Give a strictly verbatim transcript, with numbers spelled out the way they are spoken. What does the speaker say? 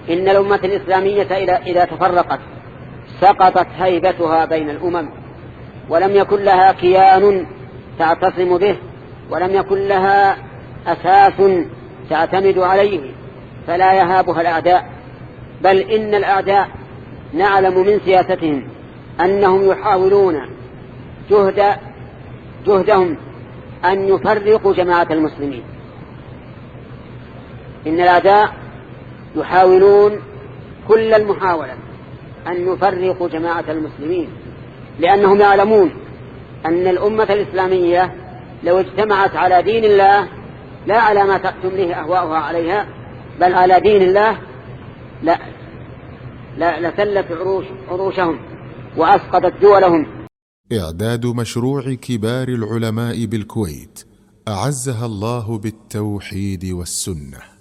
إن الأمة الإسلامية إذا تفرقت سقطت هيبتها بين الأمم، ولم يكن لها كيان تعتصم به، ولم يكن لها أساس تعتمد عليه، فلا يهابها الأعداء. بل إن الأعداء نعلم من سياستهم أنهم يحاولون جهد جهدهم أن يفرقوا جماعة المسلمين. إن الأعداء يحاولون كل المحاولة أن يفرقوا جماعة المسلمين، لأنهم يعلمون أن الأمة الإسلامية لو اجتمعت على دين الله لا على ما تمليه أهواؤها عليها، بل على دين الله لا لا لسلت عروش عروشهم وأسقطت دولهم. إعداد مشروع كبار العلماء بالكويت أعزها الله بالتوحيد والسنة.